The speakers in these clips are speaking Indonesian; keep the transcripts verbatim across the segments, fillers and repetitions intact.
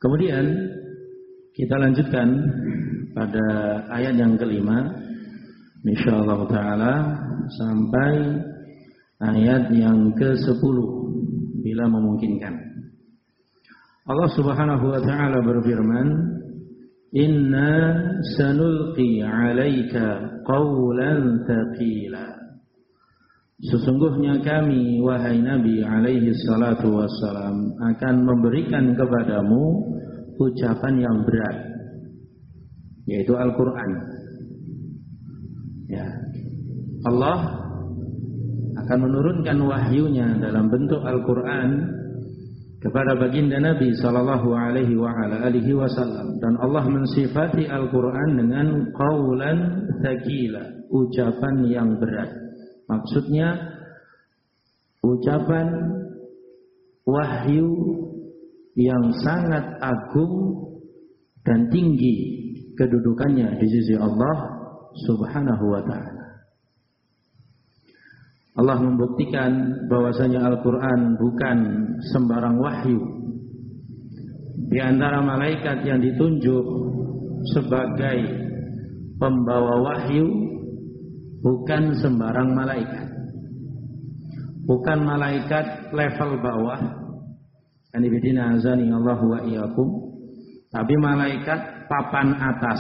Kemudian kita lanjutkan pada ayat yang kelima, insyaallah taala sampai ayat yang kesepuluh bila memungkinkan. Allah Subhanahu wa taala berfirman, "Inna sanulqi 'alaika qawlan tsaqila." Sesungguhnya kami, wahai Nabi alaihi salatu wassalam, akan memberikan kepadamu ucapan yang berat, yaitu Al-Quran. Ya, Allah akan menurunkan wahyunya dalam bentuk Al-Quran kepada baginda Nabi sallallahu alaihi wa ala alihi wasallam, dan Allah mensifati Al-Quran dengan qaulan tsaqila, ucapan yang berat. Maksudnya ucapan wahyu yang sangat agung dan tinggi kedudukannya di sisi Allah Subhanahu wa taala. Allah membuktikan bahwasanya Al-Quran bukan sembarang wahyu. Di antara malaikat yang ditunjuk sebagai pembawa wahyu bukan sembarang malaikat. Bukan malaikat level bawah, anibidina azani Allahu wa iyyakum, tapi malaikat papan atas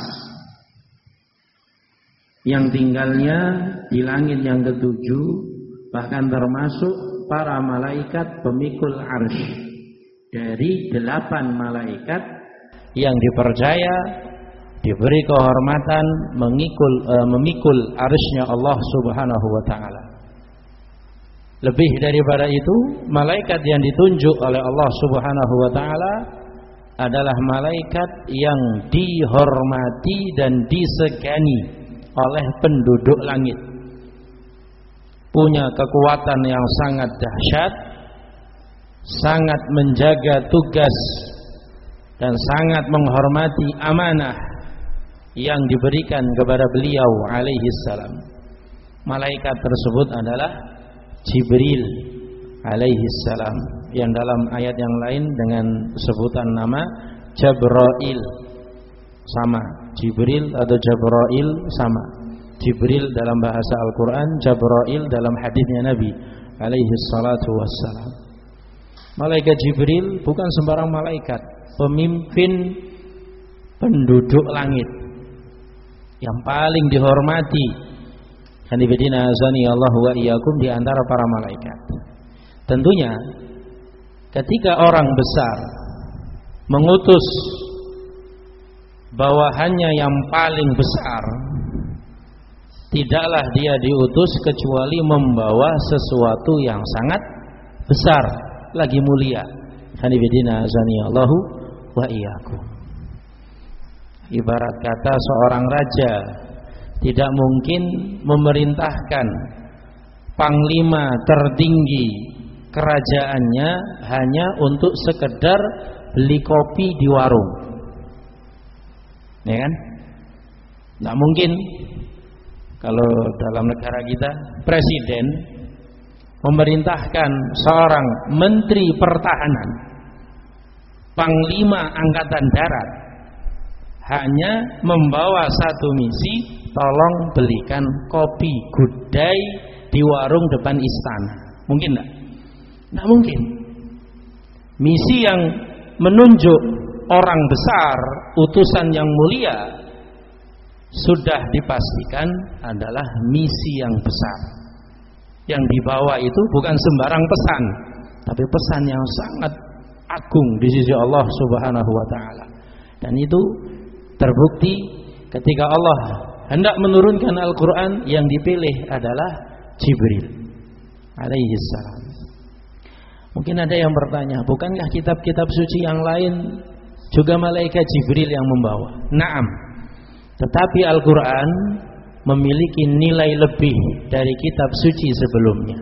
yang tinggalnya di langit yang ketujuh, bahkan termasuk para malaikat pemikul arsy. Dari delapan malaikat yang dipercaya diberi kehormatan mengikul, uh, memikul arsy-Nya Allah Subhanahu wa taala. Lebih daripada itu, malaikat yang ditunjuk oleh Allah Subhanahu wa taala adalah malaikat yang dihormati dan disegani oleh penduduk langit. Punya kekuatan yang sangat dahsyat, sangat menjaga tugas dan sangat menghormati amanah yang diberikan kepada beliau alaihi salam. Malaikat tersebut adalah Jibril alaihi salam, yang dalam ayat yang lain dengan sebutan nama Jabrail. Sama, Jibril atau Jabrail sama. Jibril dalam bahasa Al-Quran, Jabrail dalam hadisnya Nabi alaihi salatu wassalam. Malaikat Jibril bukan sembarang malaikat, pemimpin penduduk langit yang paling dihormati, hanifidina azani Allah wa iyyakum, di antara para malaikat. Tentunya ketika orang besar mengutus bawahannya yang paling besar, tidaklah dia diutus kecuali membawa sesuatu yang sangat besar, lagi mulia. Hanifidina azani Allah wa iyyakum. Ibarat kata seorang raja tidak mungkin memerintahkan panglima tertinggi kerajaannya hanya untuk sekedar beli kopi di warung, ya kan? Tidak mungkin. Kalau dalam negara kita, presiden memerintahkan seorang menteri pertahanan, panglima angkatan darat, hanya membawa satu misi, tolong belikan kopi gudai di warung depan istana. Mungkin tidak? Tidak mungkin. Misi yang menunjuk orang besar, utusan yang mulia, sudah dipastikan adalah misi yang besar. Yang dibawa itu bukan sembarang pesan, tapi pesan yang sangat agung di sisi Allah Subhanahu wa taala. Dan itu terbukti ketika Allah hendak menurunkan Al-Quran, yang dipilih adalah Jibril alaihi salam. Mungkin ada yang bertanya, bukankah kitab-kitab suci yang lain juga malaikat Jibril yang membawa? Naam, tetapi Al-Quran memiliki nilai lebih dari kitab suci sebelumnya.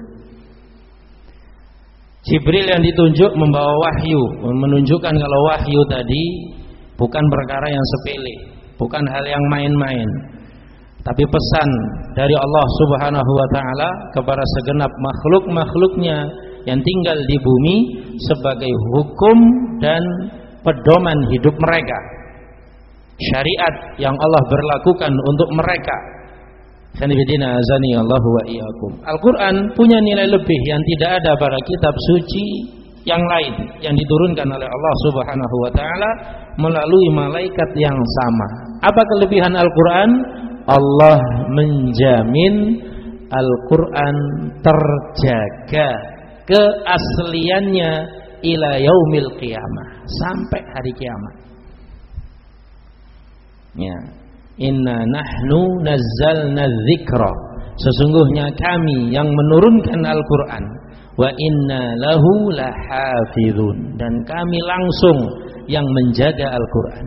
Jibril yang ditunjuk membawa wahyu, menunjukkan kalau wahyu tadi bukan perkara yang sepele, bukan hal yang main-main, tapi pesan dari Allah Subhanahu wa taala kepada segenap makhluk-makhluknya yang tinggal di bumi sebagai hukum dan pedoman hidup mereka, syariat yang Allah berlakukan untuk mereka. Sanibidina azani Allahu wa iyyakum. Al-Quran punya nilai lebih yang tidak ada pada kitab suci yang lain yang diturunkan oleh Allah Subhanahu wa taala melalui malaikat yang sama. Apa kelebihan Al-Quran? Allah menjamin Al-Quran terjaga keasliannya ila yaumil qiyamah, sampai hari kiamat. Ya. Inna nahnu nazzalna dzikra, sesungguhnya kami yang menurunkan Al-Quran, wa inna lahu lahafizun, dan kami langsung yang menjaga Al-Quran.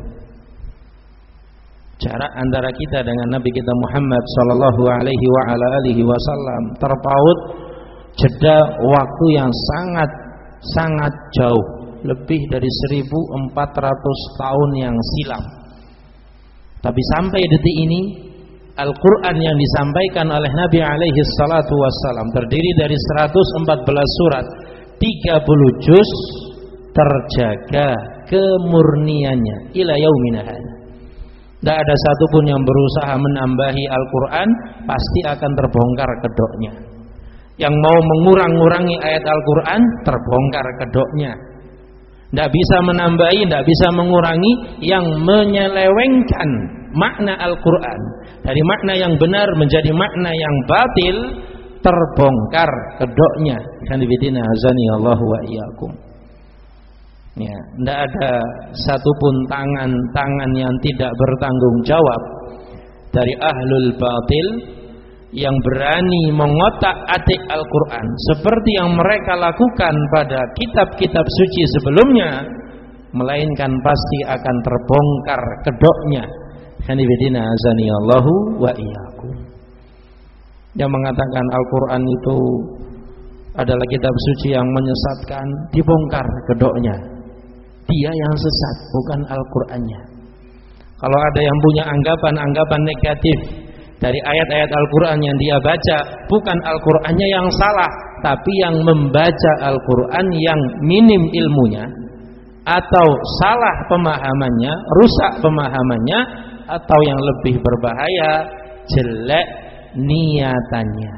Jarak antara kita dengan Nabi kita Muhammad sallallahu alaihi wa ala alihi wasallam terpaut jeda waktu yang sangat sangat jauh, lebih dari seribu empat ratus tahun yang silam. Tapi sampai detik ini Al-Quran yang disampaikan oleh Nabi alaihi salatu wassalam terdiri dari seratus empat belas surat, tiga puluh juz, terjaga kemurniannya ila yaumina hadza. Tidak ada satupun yang berusaha menambahi Al-Quran, pasti akan terbongkar kedoknya. Yang mau mengurang-urangi ayat Al-Quran, terbongkar kedoknya. Tidak bisa menambahi, tidak bisa mengurangi. Yang menyelewengkan makna Al-Quran dari makna yang benar menjadi makna yang batil, terbongkar kedoknya. Kanibidina azani Allahu wa iyyakum. Ya, tidak ada satupun tangan-tangan yang tidak bertanggung jawab dari ahlul batil yang berani mengotak-atik Al-Quran seperti yang mereka lakukan pada kitab-kitab suci sebelumnya, melainkan pasti akan terbongkar kedoknya. Hanifidina azani Allahu wa iyyakum. Yang mengatakan Al-Quran itu adalah kitab suci yang menyesatkan, dibongkar kedoknya. Dia yang sesat, bukan Al-Qurannya. Kalau ada yang punya anggapan-anggapan negatif dari ayat-ayat Al-Quran yang dia baca, bukan Al-Qurannya yang salah, tapi yang membaca Al-Quran yang minim ilmunya, atau salah pemahamannya, rusak pemahamannya, atau yang lebih berbahaya, jelek niatannya.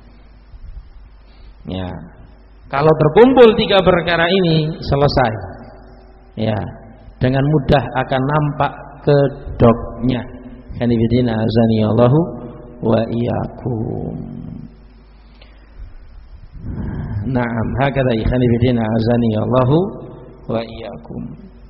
Ya, kalau terkumpul tiga perkara ini, selesai. Ya, dengan mudah akan nampak kedoknya. Kanibidina azani Allahu wa iyyakum. Naam, hakadha kanibidina azani Allahu wa iyyakum.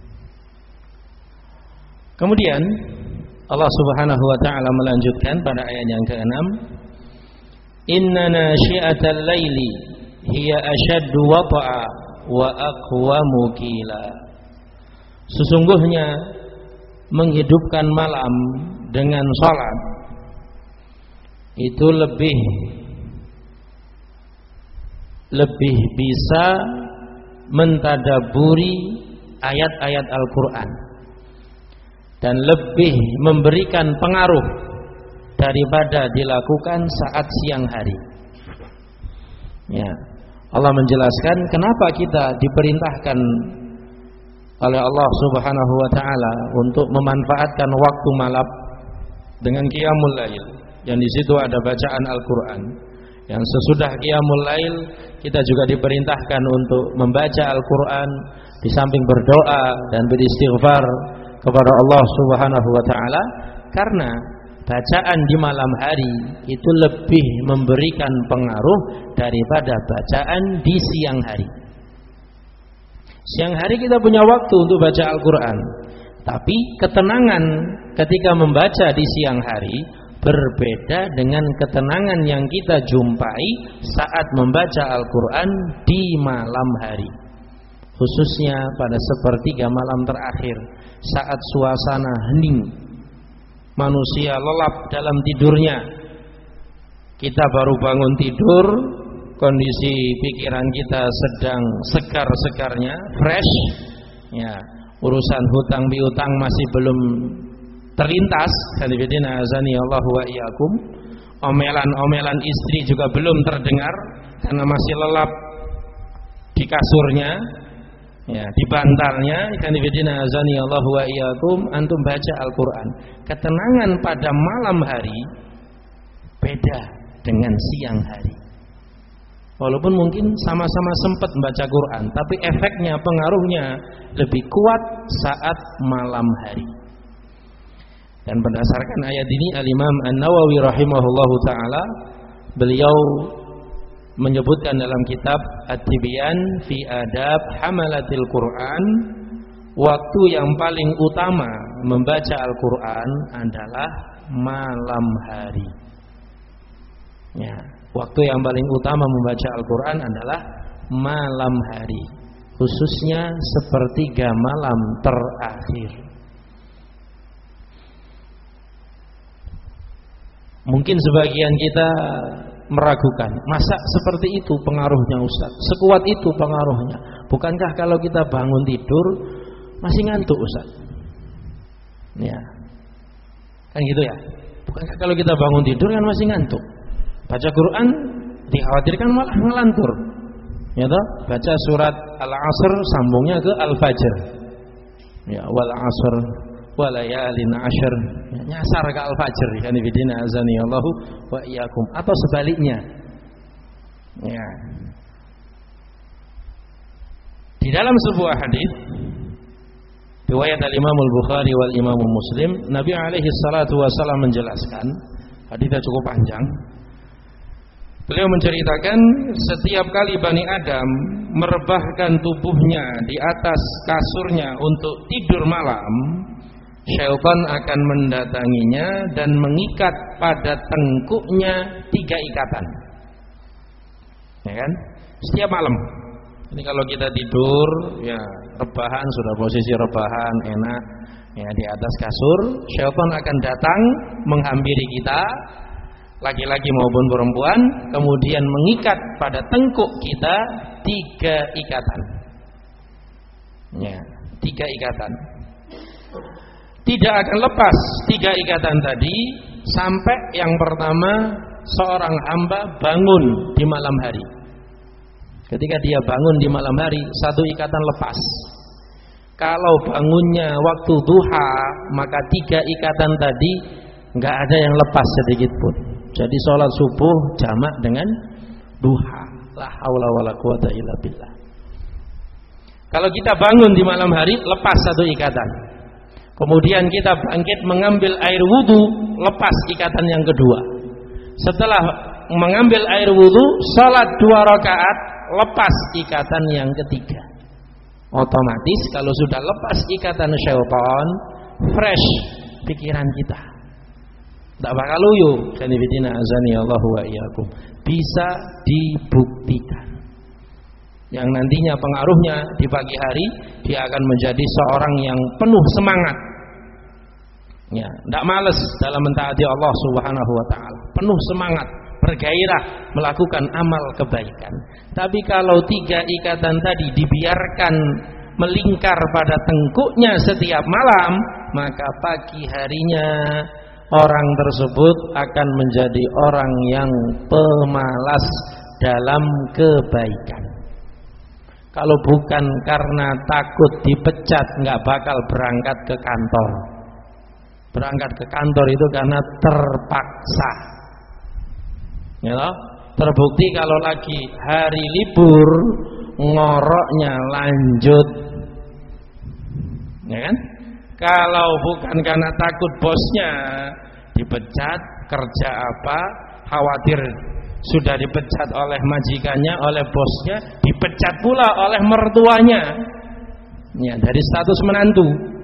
Kemudian Allah Subhanahu wa taala melanjutkan pada ayat yang keenam, inna nasyi'atal laili hiya ashaddu wata'a wa aqwamu qila. Sesungguhnya menghidupkan malam dengan salat itu lebih lebih bisa mentadaburi ayat-ayat Al-Quran dan lebih memberikan pengaruh daripada dilakukan saat siang hari. Ya, Allah menjelaskan kenapa kita diperintahkan oleh Allah Subhanahu wa taala untuk memanfaatkan waktu malam dengan qiyamul lail. Yang di situ ada bacaan Al-Qur'an. Yang sesudah qiyamul lail kita juga diperintahkan untuk membaca Al-Qur'an di samping berdoa dan beristighfar kepada Allah Subhanahu wa taala, karena bacaan di malam hari itu lebih memberikan pengaruh daripada bacaan di siang hari. Siang hari kita punya waktu untuk baca Al-Quran, tapi ketenangan ketika membaca di siang hari berbeda dengan ketenangan yang kita jumpai saat membaca Al-Quran di malam hari, khususnya pada sepertiga malam terakhir saat suasana hening, manusia lelap dalam tidurnya. Kita baru bangun tidur, kondisi pikiran kita sedang segar-segarnya, fresh. Ya, urusan hutang piutang masih belum terlintas. Hadibidina azani Allahu wa iyyakum. Omelan-omelan istri juga belum terdengar karena masih lelap di kasurnya. Ya, di bantalnya ikan ibadina azani Allah wa iyyakum antum baca Al-Qur'an. Ketenangan pada malam hari beda dengan siang hari. Walaupun mungkin sama-sama sempat membaca Quran, tapi efeknya, pengaruhnya lebih kuat saat malam hari. Dan berdasarkan ayat ini Al-Imam An-Nawawi rahimahullahu taala beliau menyebutkan dalam kitab At-Tibyan fi Adab Hamalatil Quran, waktu yang paling utama membaca Al-Quran adalah malam hari. Ya, waktu yang paling utama membaca Al-Quran adalah malam hari, khususnya sepertiga malam terakhir. Mungkin sebagian kita meragukan, masa seperti itu pengaruhnya Ustaz? Sekuat itu pengaruhnya? Bukankah kalau kita bangun tidur masih ngantuk Ustaz? Ya, kan gitu ya. Bukankah kalau kita bangun tidur kan masih ngantuk? Baca Quran dikhawatirkan malah ngelantur. Ya toh? Baca surat Al-Asr sambungnya ke Al-Fajr. Ya, wal asr walayalin ashr, nyasar ke Al-Fajr kan ibadina azani Allahu wa iyyakum, atau sebaliknya. Ya. Di dalam sebuah hadis riwayat Al-Imam Al-Bukhari wal Imam Muslim, Nabi alaihi salatu wasallam menjelaskan, hadisnya cukup panjang. Beliau menceritakan setiap kali Bani Adam merebahkan tubuhnya di atas kasurnya untuk tidur malam, syaitan akan mendatanginya dan mengikat pada tengkuknya tiga ikatan. Ya kan? Setiap malam. Ini kalau kita tidur, ya rebahan, sudah posisi rebahan enak, ya di atas kasur, syaitan akan datang menghampiri kita, laki-laki maupun perempuan, kemudian mengikat pada tengkuk kita tiga ikatan. Ya, tiga ikatan. Tidak akan lepas tiga ikatan tadi sampai yang pertama seorang hamba bangun di malam hari. Ketika dia bangun di malam hari, satu ikatan lepas. Kalau bangunnya waktu duha, maka tiga ikatan tadi nggak ada yang lepas sedikit pun. Jadi sholat subuh jamak dengan duha. La haula wala quwata illa billah. Kalau kita bangun di malam hari, lepas satu ikatan. Kemudian kita bangkit mengambil air wudu, lepas ikatan yang kedua. Setelah mengambil air wudu, sholat dua rakaat, lepas ikatan yang ketiga. Otomatis kalau sudah lepas ikatan syaitan, fresh pikiran kita. Tak bakal luyu. Kanibidina azani Allahu wa iyyakum. Bisa dibuktikan. Yang nantinya pengaruhnya di pagi hari, dia akan menjadi seorang yang penuh semangat. Ya, tidak malas dalam mentaati Allah Subhanahu wa taala. Penuh semangat, bergairah melakukan amal kebaikan. Tapi kalau tiga ikatan tadi dibiarkan melingkar pada tengkuknya setiap malam, maka pagi harinya orang tersebut akan menjadi orang yang pemalas dalam kebaikan. Kalau bukan karena takut dipecat, nggak bakal berangkat ke kantor. Berangkat ke kantor itu karena terpaksa. Ya loh? Terbukti kalau lagi hari libur, ngoroknya lanjut. Ya kan? Kalau bukan karena takut bosnya dipecat, kerja apa, khawatir sudah dipecat oleh majikannya, oleh bosnya, dipecat pula oleh mertuanya. Ya, dari status menantu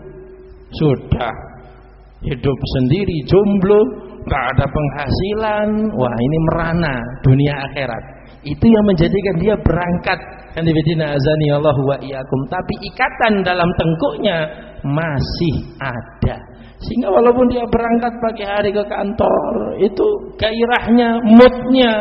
sudah hidup sendiri, jomblo, nggak ada penghasilan. Wah, ini merana dunia akhirat. Itu yang menjadikan dia berangkat. Kan dibidina azani Allah wa iyyakum. Tapi ikatan dalam tengkuknya masih ada. Sehingga walaupun dia berangkat pagi hari ke kantor, itu gairahnya, moodnya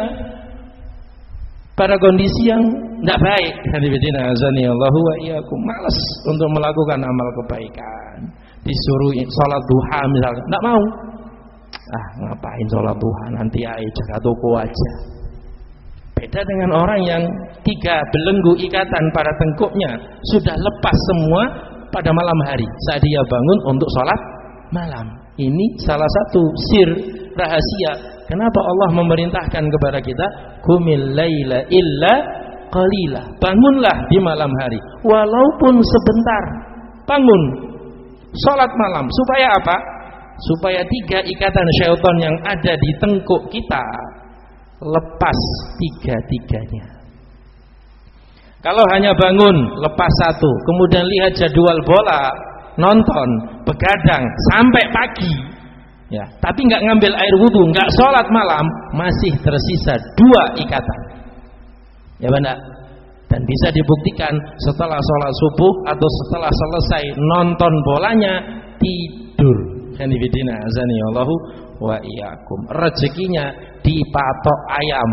pada kondisi yang tidak baik. Kan dibidina azani Allah wa iyyakum. Malas untuk melakukan amal kebaikan. Disuruh sholat duha misalnya, tidak mau. Ah, ngapain sholat duha, nanti aja jaga toko aja. Beda dengan orang yang tiga belenggu ikatan pada tengkuknya sudah lepas semua pada malam hari saat dia bangun untuk sholat malam. Ini salah satu sir rahasia kenapa Allah memerintahkan kepada kita qumil laila illa qalila. Bangunlah di malam hari walaupun sebentar. Bangun sholat malam supaya apa? Supaya tiga ikatan syaitan yang ada di tengkuk kita lepas tiga-tiganya. Kalau hanya bangun lepas satu, kemudian lihat jadwal bola, nonton, begadang sampai pagi, ya, tapi nggak ngambil air wudhu, nggak sholat malam, masih tersisa dua ikatan, ya benar. Dan bisa dibuktikan setelah sholat subuh atau setelah selesai nonton bolanya tidur. Kanibidina azani Allahu wa iyyakum. Rezekinya dipatok ayam.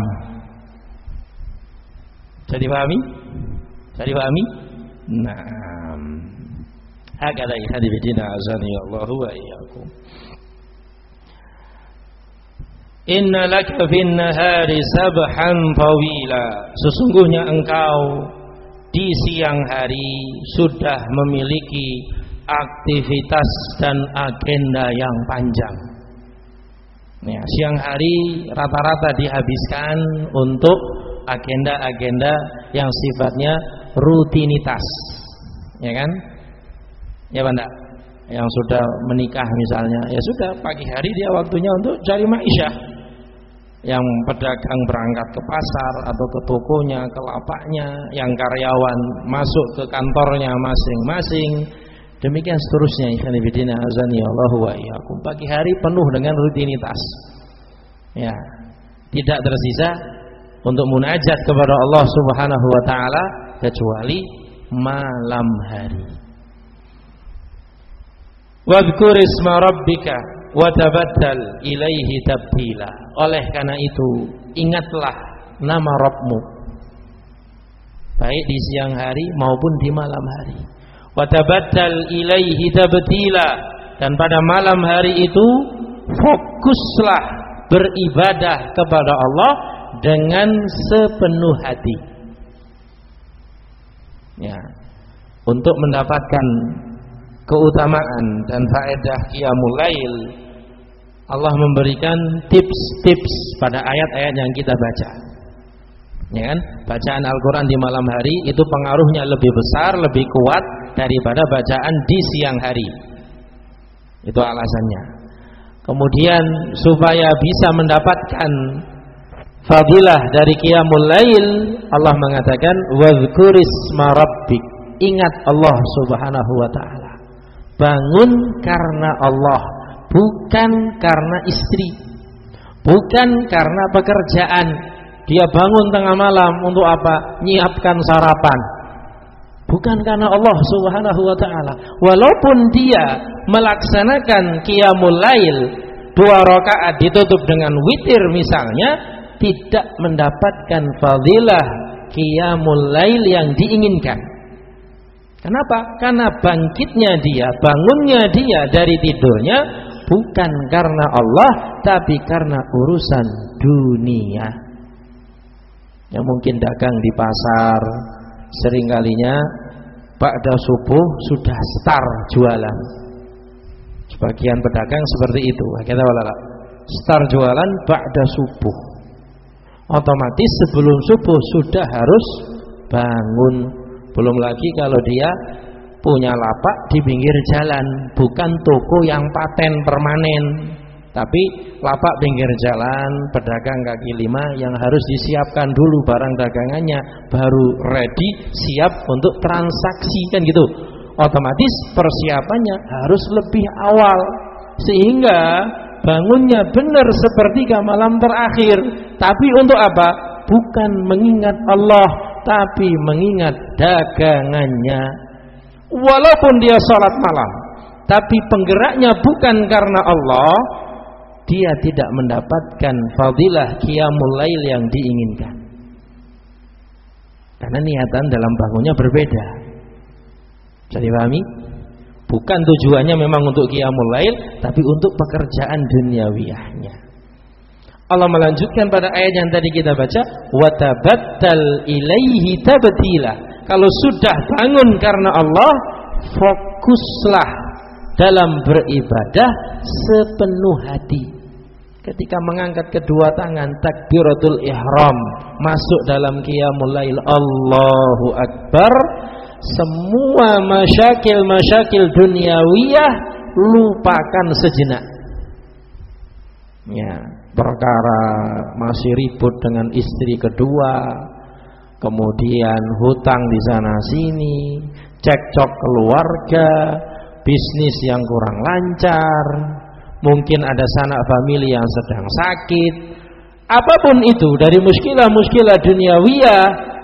Jadi pahami? Jadi pahami? Naam. Hakada kanibidina azani Allahu wa iyyakum. Inna laka fin nahari sabhan tawila. Sesungguhnya engkau di siang hari sudah memiliki aktivitas dan agenda yang panjang. Ya, siang hari rata-rata dihabiskan untuk agenda-agenda yang sifatnya rutinitas, ya kan? Ya Banda, yang sudah menikah misalnya, ya sudah pagi hari dia waktunya untuk cari ma'isyah. Yang pedagang berangkat ke pasar atau ke tokonya, ke lapaknya, yang karyawan masuk ke kantornya masing-masing. Demikian seterusnya. Ikhwanifidina azani Allahu wa iyyakum. Pagi hari penuh dengan rutinitas. Ya, tidak tersisa untuk munajat kepada Allah Subhanahu wa taala kecuali malam hari. Wadhkur isma rabbika wa tabattal ilaihi tabtila. Oleh karena itu, ingatlah nama Rabbmu baik di siang hari maupun di malam hari. Wa tabattal ilaihi tabtila, dan pada malam hari itu fokuslah beribadah kepada Allah dengan sepenuh hati. Ya, untuk mendapatkan keutamaan dan faedah qiyamul lail, Allah memberikan tips-tips pada ayat-ayat yang kita baca. Ya kan? Bacaan Al-Quran di malam hari itu pengaruhnya lebih besar, lebih kuat daripada bacaan di siang hari. Itu alasannya. Kemudian supaya bisa mendapatkan fadilah dari qiyamul lail, Allah mengatakan wadhkurisma rabbik. Ingat Allah Subhanahu wa taala. Bangun karena Allah, bukan karena istri, bukan karena pekerjaan. Dia bangun tengah malam untuk apa? Nyiapkan sarapan. Bukan karena Allah Subhanahu wa taala. Walaupun dia melaksanakan qiyamul lail dua rakaat ditutup dengan witir misalnya, tidak mendapatkan fadilah qiyamul lail yang diinginkan. Kenapa? Karena bangkitnya dia, bangunnya dia dari tidurnya bukan karena Allah, tapi karena urusan dunia. Yang mungkin dagang di pasar, seringkalinya ba'da subuh sudah start jualan. Sebagian pedagang seperti itu. Kita walala start jualan ba'da subuh. Otomatis sebelum subuh sudah harus bangun. Belum lagi kalau dia punya lapak di pinggir jalan, bukan toko yang paten permanen, tapi lapak pinggir jalan, pedagang kaki lima yang harus disiapkan dulu barang dagangannya, baru ready, siap untuk transaksi, kan gitu. Otomatis persiapannya harus lebih awal, sehingga bangunnya benar sepertiga malam terakhir. Tapi untuk apa? Bukan mengingat Allah, tapi mengingat dagangannya. Walaupun dia sholat malam, tapi penggeraknya bukan karena Allah, dia tidak mendapatkan fadilah qiyamul lail yang diinginkan. Karena niatan dalam bangunnya berbeda. Bisa dipahami? Bukan tujuannya memang untuk qiyamul lail, tapi untuk pekerjaan duniawiyahnya. Allah melanjutkan pada ayat yang tadi kita baca, wa tabattal ilaihi tabtila. Kalau sudah bangun karena Allah, fokuslah dalam beribadah sepenuh hati. Ketika mengangkat kedua tangan, takbiratul ihram, masuk dalam qiyamul lail, Allahu akbar, semua masyakil-masyakil duniawiyah lupakan sejenak. Ya, perkara masih ribut dengan istri kedua, kemudian hutang di sana sini, cekcok keluarga, bisnis yang kurang lancar, mungkin ada sanak famili yang sedang sakit, apapun itu dari muskilah-muskilah duniawiyah,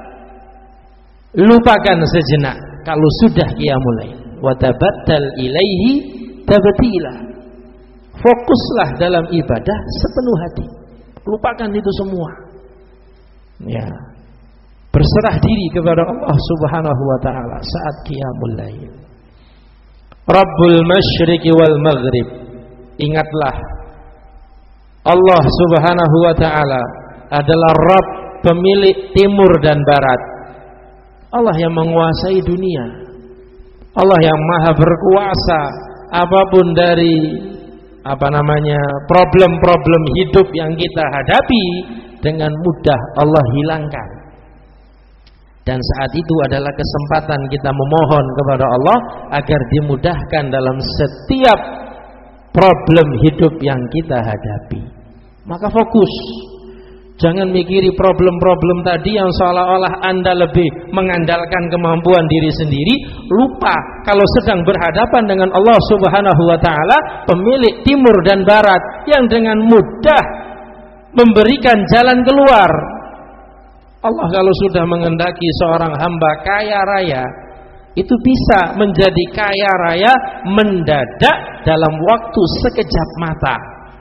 lupakan sejenak kalau sudah qiyamul lail. Wa tabattal ilaihi tabtila. Fokuslah dalam ibadah sepenuh hati. Lupakan itu semua. Ya. Berserah diri kepada Allah Subhanahu wa taala saat qiyamul lail. Rabbul masyriqi wal maghrib. Ingatlah, Allah Subhanahu wa taala adalah Rabb, pemilik timur dan barat. Allah yang menguasai dunia. Allah yang maha berkuasa. Apapun dari apa namanya problem-problem hidup yang kita hadapi, dengan mudah Allah hilangkan. Dan saat itu adalah kesempatan kita memohon kepada Allah agar dimudahkan dalam setiap problem hidup yang kita hadapi. Maka fokus, jangan mikiri problem-problem tadi yang seolah-olah Anda lebih mengandalkan kemampuan diri sendiri. Lupa kalau sedang berhadapan dengan Allah Subhanahu wa taala, pemilik timur dan barat, yang dengan mudah memberikan jalan keluar. Allah kalau sudah mengendaki seorang hamba kaya raya, itu bisa menjadi kaya raya mendadak dalam waktu sekejap mata.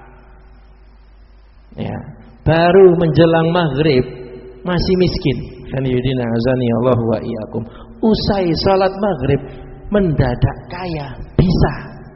Ya, baru menjelang maghrib masih miskin. Kaniyudina azani Allah wa iyyakum. Usai salat maghrib mendadak kaya, bisa.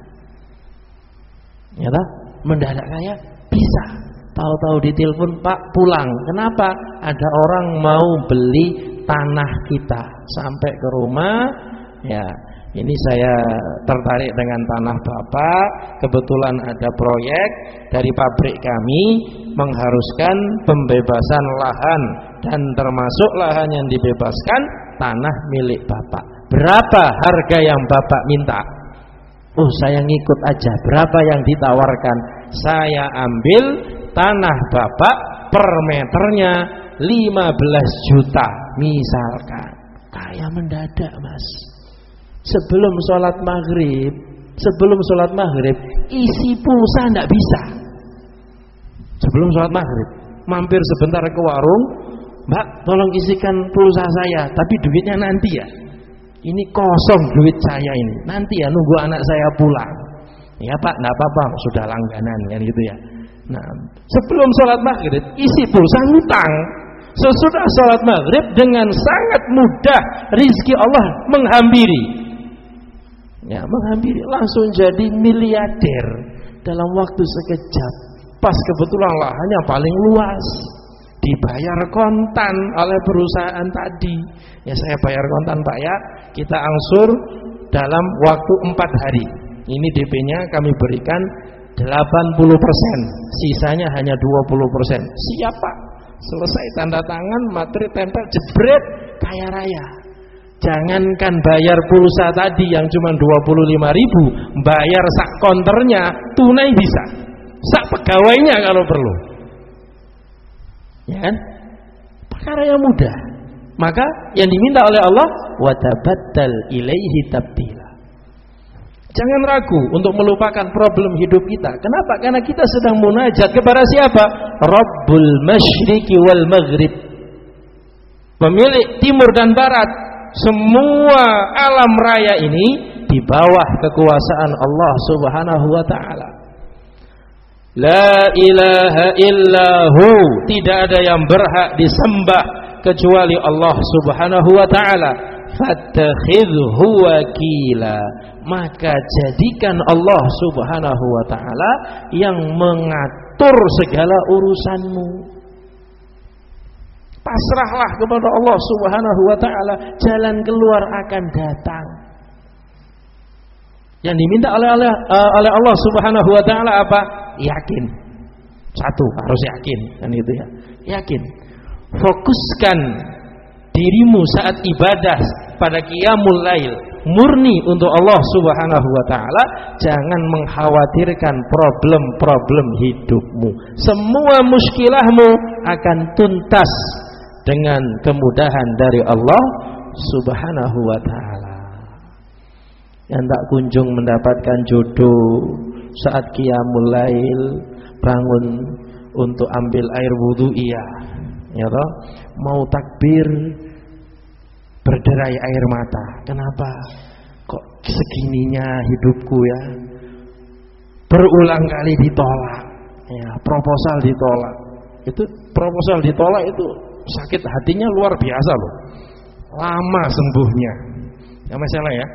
Ya toh? Mendadak kaya bisa. Tahu-tahu ditelepon, Pak pulang. Kenapa? Ada orang mau beli tanah kita. Sampai ke rumah, ya, ini saya tertarik dengan tanah Bapak. Kebetulan ada proyek dari pabrik kami mengharuskan pembebasan lahan, dan termasuk lahan yang dibebaskan tanah milik Bapak. Berapa harga yang Bapak minta? Oh, saya ngikut aja. Berapa yang ditawarkan? Saya ambil tanah Bapak per meternya lima belas juta misalkan. Kaya mendadak, Mas. Sebelum sholat maghrib, sebelum sholat maghrib isi pulsa ndak bisa. Sebelum sholat maghrib mampir sebentar ke warung, Mbak tolong isikan pulsa saya, tapi duitnya nanti ya. Ini kosong duit saya ini, nanti ya nunggu anak saya pulang. Ya Pak, nggak apa-apa, sudah langganan kan gitu ya. Nah, sebelum sholat maghrib isi pulsa ngutang. Sesudah sholat maghrib dengan sangat mudah rizki Allah menghampiri. Ya, menghampiri, langsung jadi miliarder dalam waktu sekejap. Pas kebetulan lahannya paling luas, dibayar kontan oleh perusahaan tadi. Ya, saya bayar kontan Pak ya, kita angsur dalam waktu empat hari. Ini D P-nya kami berikan delapan puluh persen, sisanya hanya dua puluh persen. Siap Pak. Selesai tanda tangan, materi tempel, jebret, kaya raya. Jangankan bayar pulsa tadi yang cuma dua puluh lima ribu, bayar sak konternya tunai bisa, sak pegawainya kalau perlu. Ya kan? Perkara yang mudah. Maka yang diminta oleh Allah, wa tabattal ilaihi tabtila. Jangan ragu untuk melupakan problem hidup kita. Kenapa? Karena kita sedang munajat kepada siapa? Rabbul masyriqi wal maghrib, pemilik timur dan barat. Semua alam raya ini di bawah kekuasaan Allah Subhanahu wa taala. La ilaha illahu, tidak ada yang berhak disembah kecuali Allah Subhanahu wa taala. Fattakhidhu wakila, maka jadikan Allah Subhanahu wa taala yang mengatur atur segala urusanmu. Pasrahlah kepada Allah Subhanahu wa taala, jalan keluar akan datang. Yang diminta oleh oleh, uh, oleh Allah Subhanahu wa taala apa? Yakin. Satu, harus yakin, kan itu ya. Yakin. Fokuskan dirimu saat ibadah pada qiyamul lail murni untuk Allah Subhanahu wa taala, jangan mengkhawatirkan problem-problem hidupmu. Semua muskilahmu akan tuntas dengan kemudahan dari Allah Subhanahu wa taala. Yang tak kunjung mendapatkan jodoh saat qiyamul lail, bangun untuk ambil air wudu, iya, ya toh, mau takbir berderai air mata. Kenapa? Kok segininya hidupku ya? Berulang kali ditolak, ya, proposal ditolak. Itu proposal ditolak itu sakit hatinya luar biasa loh. Lama sembuhnya. Ya masalah ya.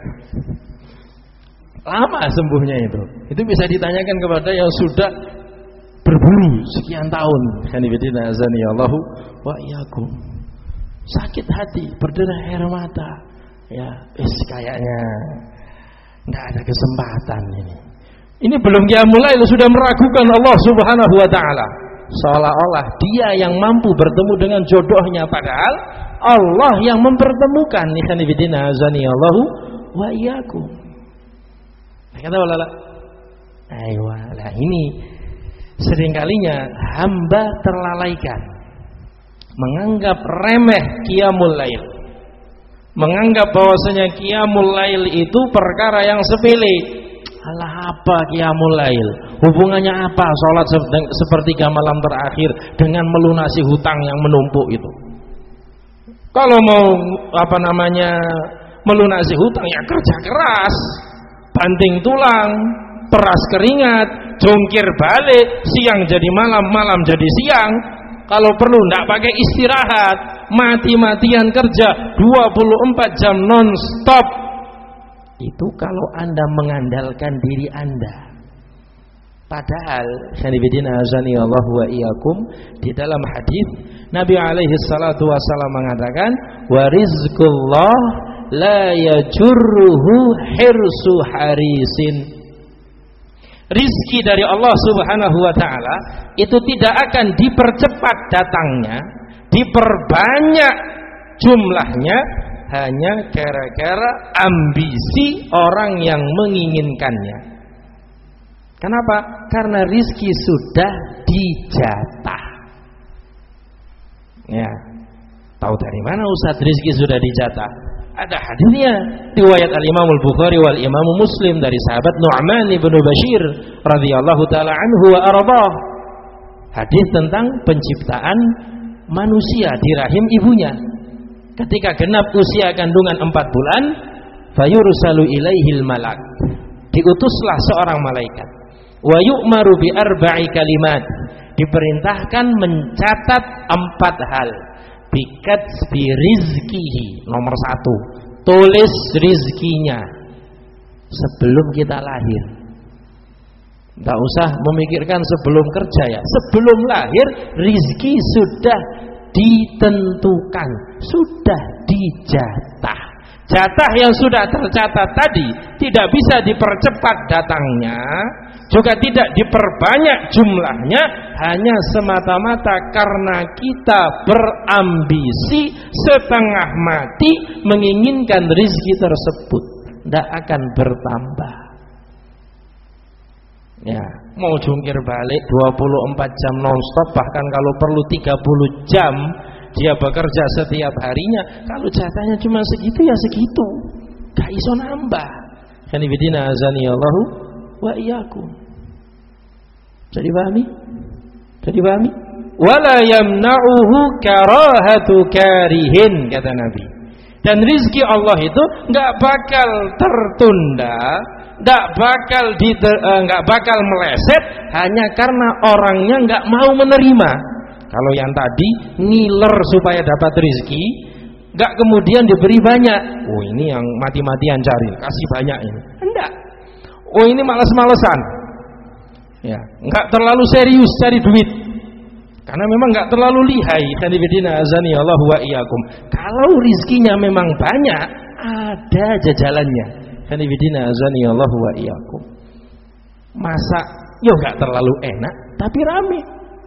Lama sembuhnya itu. Itu bisa ditanyakan kepada yang sudah berburu sekian tahun. Kanibidina azani Allahu wa iyyakum. Sakit hati, berderai air mata. Ya, wis kayaknya enggak ada kesempatan ini. Ini belum qiyamul lail sudah meragukan Allah Subhanahu wa taala. Seolah-olah dia yang mampu bertemu dengan jodohnya, padahal Allah yang mempertemukan. Kanibidina azani Allahu wa iyyakum. Kata Allah, ayo lah, ini seringkalinya hamba terlalaikan, menganggap remeh qiyamul lail, menganggap bahwasanya qiyamul lail itu perkara yang sepele. Alah, apa qiyamul lail? Hubungannya apa salat sepertiga malam terakhir dengan melunasi hutang yang menumpuk itu? Kalau mau apa namanya melunasi hutang ya kerja keras, banting tulang, peras keringat, jongkir balik, siang jadi malam, malam jadi siang. Kalau perlu tidak pakai istirahat, mati-matian kerja dua puluh empat jam non stop. Itu kalau Anda mengandalkan diri Anda. Padahal khanifidina azani Allah wa iyyakum, di dalam hadis Nabi alaihi salatu wasallam mengatakan, wa rizqullah la yajurruhu hirsu harisin. Rizki dari Allah Subhanahu wa taala itu tidak akan dipercepat datangnya, diperbanyak jumlahnya hanya gara-gara ambisi orang yang menginginkannya. Kenapa? Karena rizki sudah dijatah. Ya, tahu dari mana Ustaz rizki sudah dijatah? Ada hadisnya, riwayat al-Imam al-Bukhari wal Imam Muslim dari sahabat Nu'man ibn Bashir radhiyallahu taala anhu wa ardah. Hadis tentang penciptaan manusia di rahim ibunya. Ketika genap usia kandungan empat bulan, fayursalu ilaihil malak. Diutuslah seorang malaikat. Wa yu'maru bi arba'i kalimat. Diperintahkan mencatat empat hal. Bikat bi rizkihi, nomor satu, tulis rizkinya sebelum kita lahir. Tidak usah memikirkan sebelum kerja ya, sebelum lahir rizki sudah ditentukan, sudah dijatah. Jatah yang sudah tercatat tadi tidak bisa dipercepat datangnya, juga tidak diperbanyak jumlahnya, hanya semata-mata karena kita berambisi setengah mati menginginkan rizki tersebut, tidak akan bertambah. Ya, mau jungkir balik dua puluh empat jam nonstop, bahkan kalau perlu tiga puluh jam dia bekerja setiap harinya, kalau jatahnya cuma segitu ya segitu, gak iso nambah. Kanibidina azani Allahu wa iyyakum. Jadi pahami? Jadi pahami? Wala yamna'uhu karahatu karihin, kata Nabi. Dan rizki Allah itu nggak bakal tertunda, nggak bakal di, nggak bakal meleset hanya karena orangnya nggak mau menerima. Kalau yang tadi ngiler supaya dapat rizki, nggak kemudian diberi banyak. Oh ini yang mati-matian cari, kasih banyak ini. Enggak. Oh ini malas-malesan. Ya, enggak terlalu serius cari duit. Karena memang enggak terlalu lihai. Kanibidina azani Allah wa iyyakum. Kalau rizkinya memang banyak, ada aja jalannya. Kanibidina azani Allah wa iyyakum. Masak yo enggak terlalu enak, tapi rame.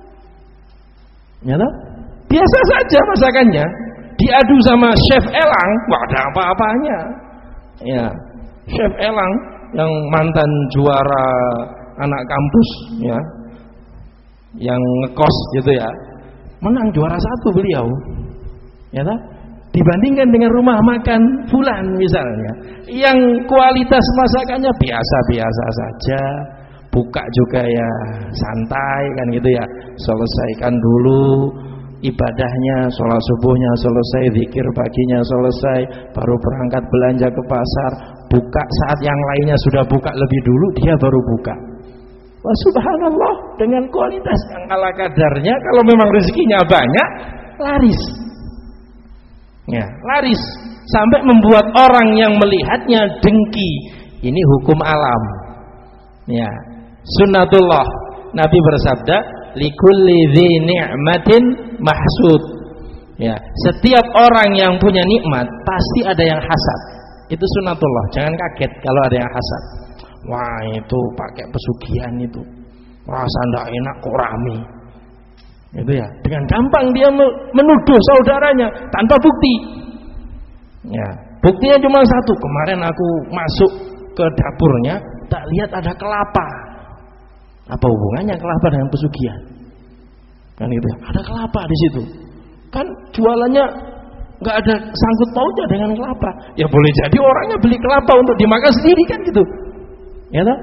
Ya toh? Biasa saja masakannya. Diadu sama chef Elang, enggak ada apa-apanya. Ya, chef Elang yang mantan juara anak kampus ya, yang ngekos gitu ya, menang juara satu beliau, ya tak? Dibandingkan dengan rumah makan fulan misalnya, yang kualitas masakannya biasa-biasa saja, buka juga ya santai kan gitu ya, selesaikan dulu ibadahnya, sholat subuhnya selesai, zikir paginya selesai, baru berangkat belanja ke pasar, buka saat yang lainnya sudah buka lebih dulu, dia baru buka. Wah, subhanallah, dengan kualitas yang ala kadarnya, kalau memang rezekinya banyak, laris. Ya, laris sampai membuat orang yang melihatnya dengki. Ini hukum alam. Ya, sunnatullah. Nabi bersabda, likulli dzi ni'matin mahsud. Ya, setiap orang yang punya nikmat pasti ada yang hasad. Itu sunnatullah. Jangan kaget kalau ada yang hasad. Wah, itu pakai pesugihan itu, rasa ndak enak kok rame. Itu ya, dengan gampang dia menuduh saudaranya tanpa bukti. Ya, buktinya cuma satu. Kemarin aku masuk ke dapurnya, tak lihat ada kelapa. Apa hubungannya kelapa dengan pesugihan? Kan gitu ya, ada kelapa di situ. Kan jualannya nggak ada sangkut pautnya dengan kelapa. Ya boleh jadi orangnya beli kelapa untuk dimakan sendiri kan gitu. Ya tak?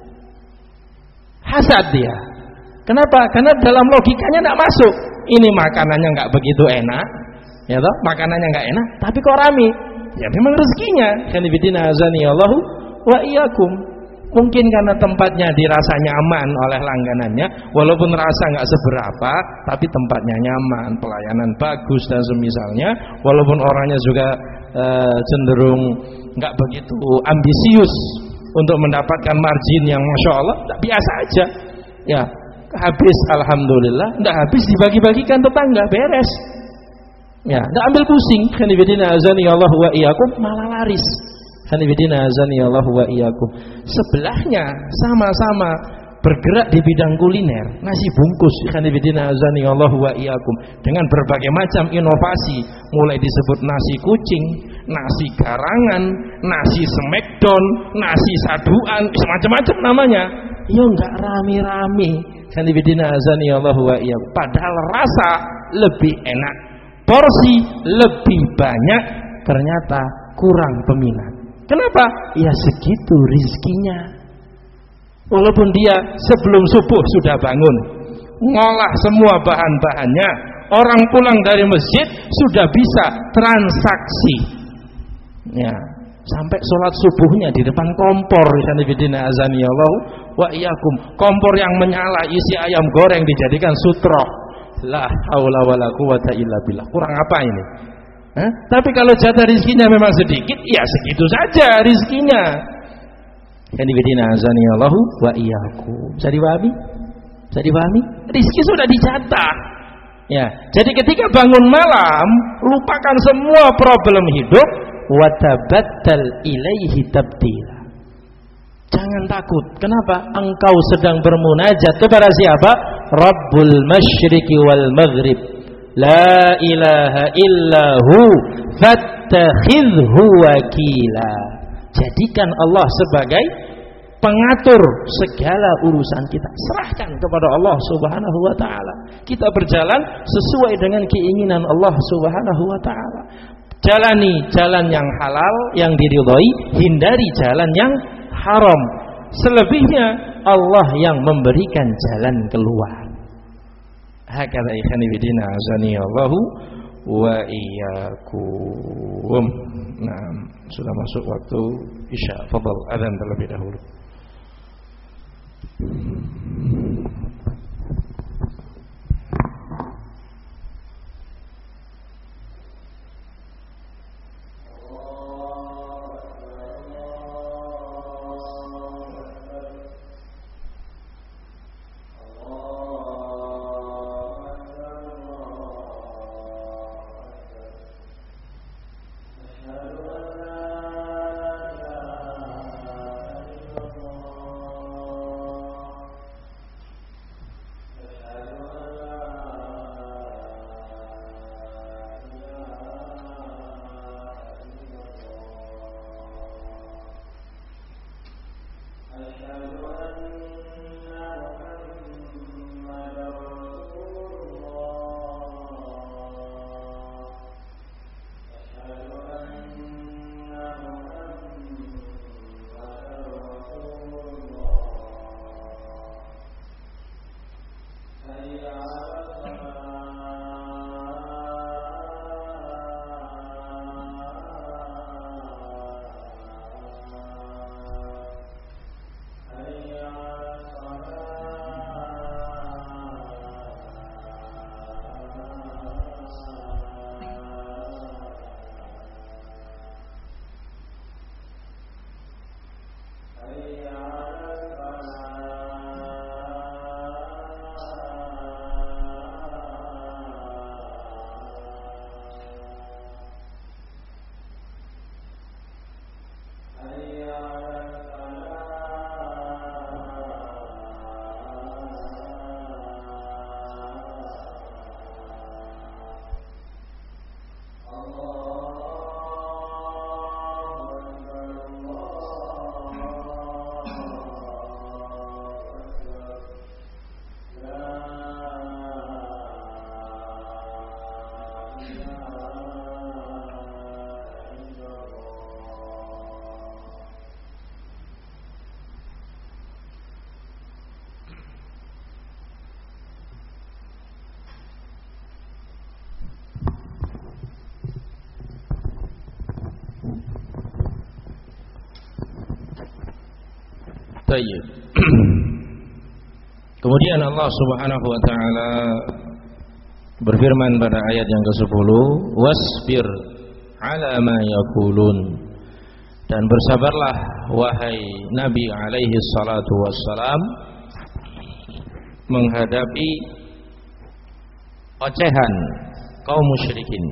Hasad dia. Kenapa? Karena dalam logikanya tidak masuk. Ini makanannya nggak begitu enak, ya tak? Makanannya nggak enak, tapi kok rame? Ya memang rezekinya. Kanibidina azani Allahu wa iyyakum. Mungkin karena tempatnya dirasa nyaman oleh langganannya, walaupun rasa nggak seberapa, tapi tempatnya nyaman, pelayanan bagus dan semisalnya. Walaupun orangnya juga e, cenderung nggak begitu ambisius untuk mendapatkan margin yang masya Allah, tak biasa aja. Ya, habis alhamdulillah, tidak habis dibagi-bagikan tetangga, beres. Ya, tidak ambil pusing. Kanibidina azani Allah wa iyyakum, malah laris. Kanibidina azani Allah wa iyyakum. Sebelahnya sama-sama bergerak di bidang kuliner, nasi bungkus. Kanibidina azani Allah wa iyyakum, dengan berbagai macam inovasi, mulai disebut nasi kucing, nasi garangan, nasi smackdown, nasi saduan, semacam-macam namanya. Ya enggak rame-rame. Kanibidina azani Allah wa iyyakum. Padahal rasa lebih enak, porsi lebih banyak, ternyata kurang peminat. Kenapa? Ya segitu rizkinya. Walaupun dia sebelum subuh sudah bangun, ngolah semua bahan-bahannya, orang pulang dari masjid sudah bisa transaksi. Ya, sampai sholat subuhnya di depan kompor. Kanibidina azani Allah wa iyyakum. Kompor yang menyala isi ayam goreng dijadikan sutroh. La haula wala quwata illa billah. Kurang apa ini? Hah? Tapi kalau jatah rizkinya memang sedikit, ya segitu saja rizkinya. Kanibidina azani Allah wa iyyakum. Bisa dipahami? Bisa dipahami? Rizki sudah dijatah. Ya, jadi ketika bangun malam, lupakan semua problem hidup, wa tabattal ilaihi tabdila. Jangan takut. Kenapa? Engkau sedang bermunajat kepada siapa? Rabbul masyriqi wal maghrib. La ilaha illahu fattakhidhu wakila. Jadikan Allah sebagai pengatur segala urusan kita. Serahkan kepada Allah Subhanahu wa taala. Kita berjalan sesuai dengan keinginan Allah Subhanahu wa taala. Jalani jalan yang halal, yang diridhai, hindari jalan yang haram. Selebihnya Allah yang memberikan jalan keluar. Hakadha ikhwani bidina azani Allahu wa iyyakum. Nah, sudah masuk waktu Isya. Fadhal, adzan terlebih dahulu. Tayyib. Kemudian Allah Subhanahu wa taala berfirman pada ayat yang kesepuluh, wasbir ala ma yaqulun, dan bersabarlah wahai Nabi alaihi salatu wassalam menghadapi ocehan kaum musyrikin.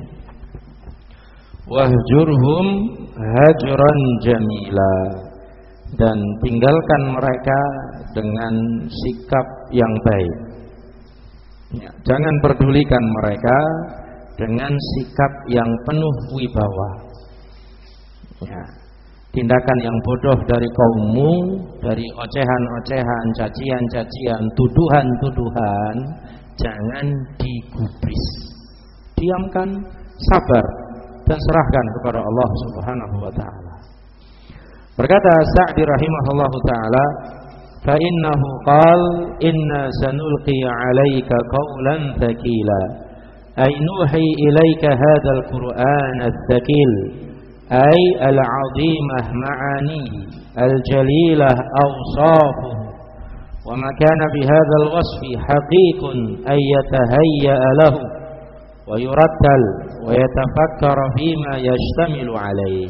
Wahjurhum hajran jamila, dan tinggalkan mereka dengan sikap yang baik. Ya, jangan pedulikan mereka dengan sikap yang penuh wibawa. Ya, tindakan yang bodoh dari kaummu, dari ocehan-ocehan, cacian-cacian, tuduhan-tuduhan, jangan digubris. Diamkan, sabar, dan serahkan kepada Allah Subhanahu wa taala. Berkata Sa'di rahimahullahu taala, fa innahu qala inna sanulqi 'alaika qawlan thaqila, ay nuhi ilaika hadzal qur'an ats-tsaqil, ay al-'azimah ma'ani al-jalilah awsafuhu, wa ma kana bihadzal wasfi haqiqun ay yatahayya lahu wa yurattal wa yatafakkara fima yashtamilu alaihi.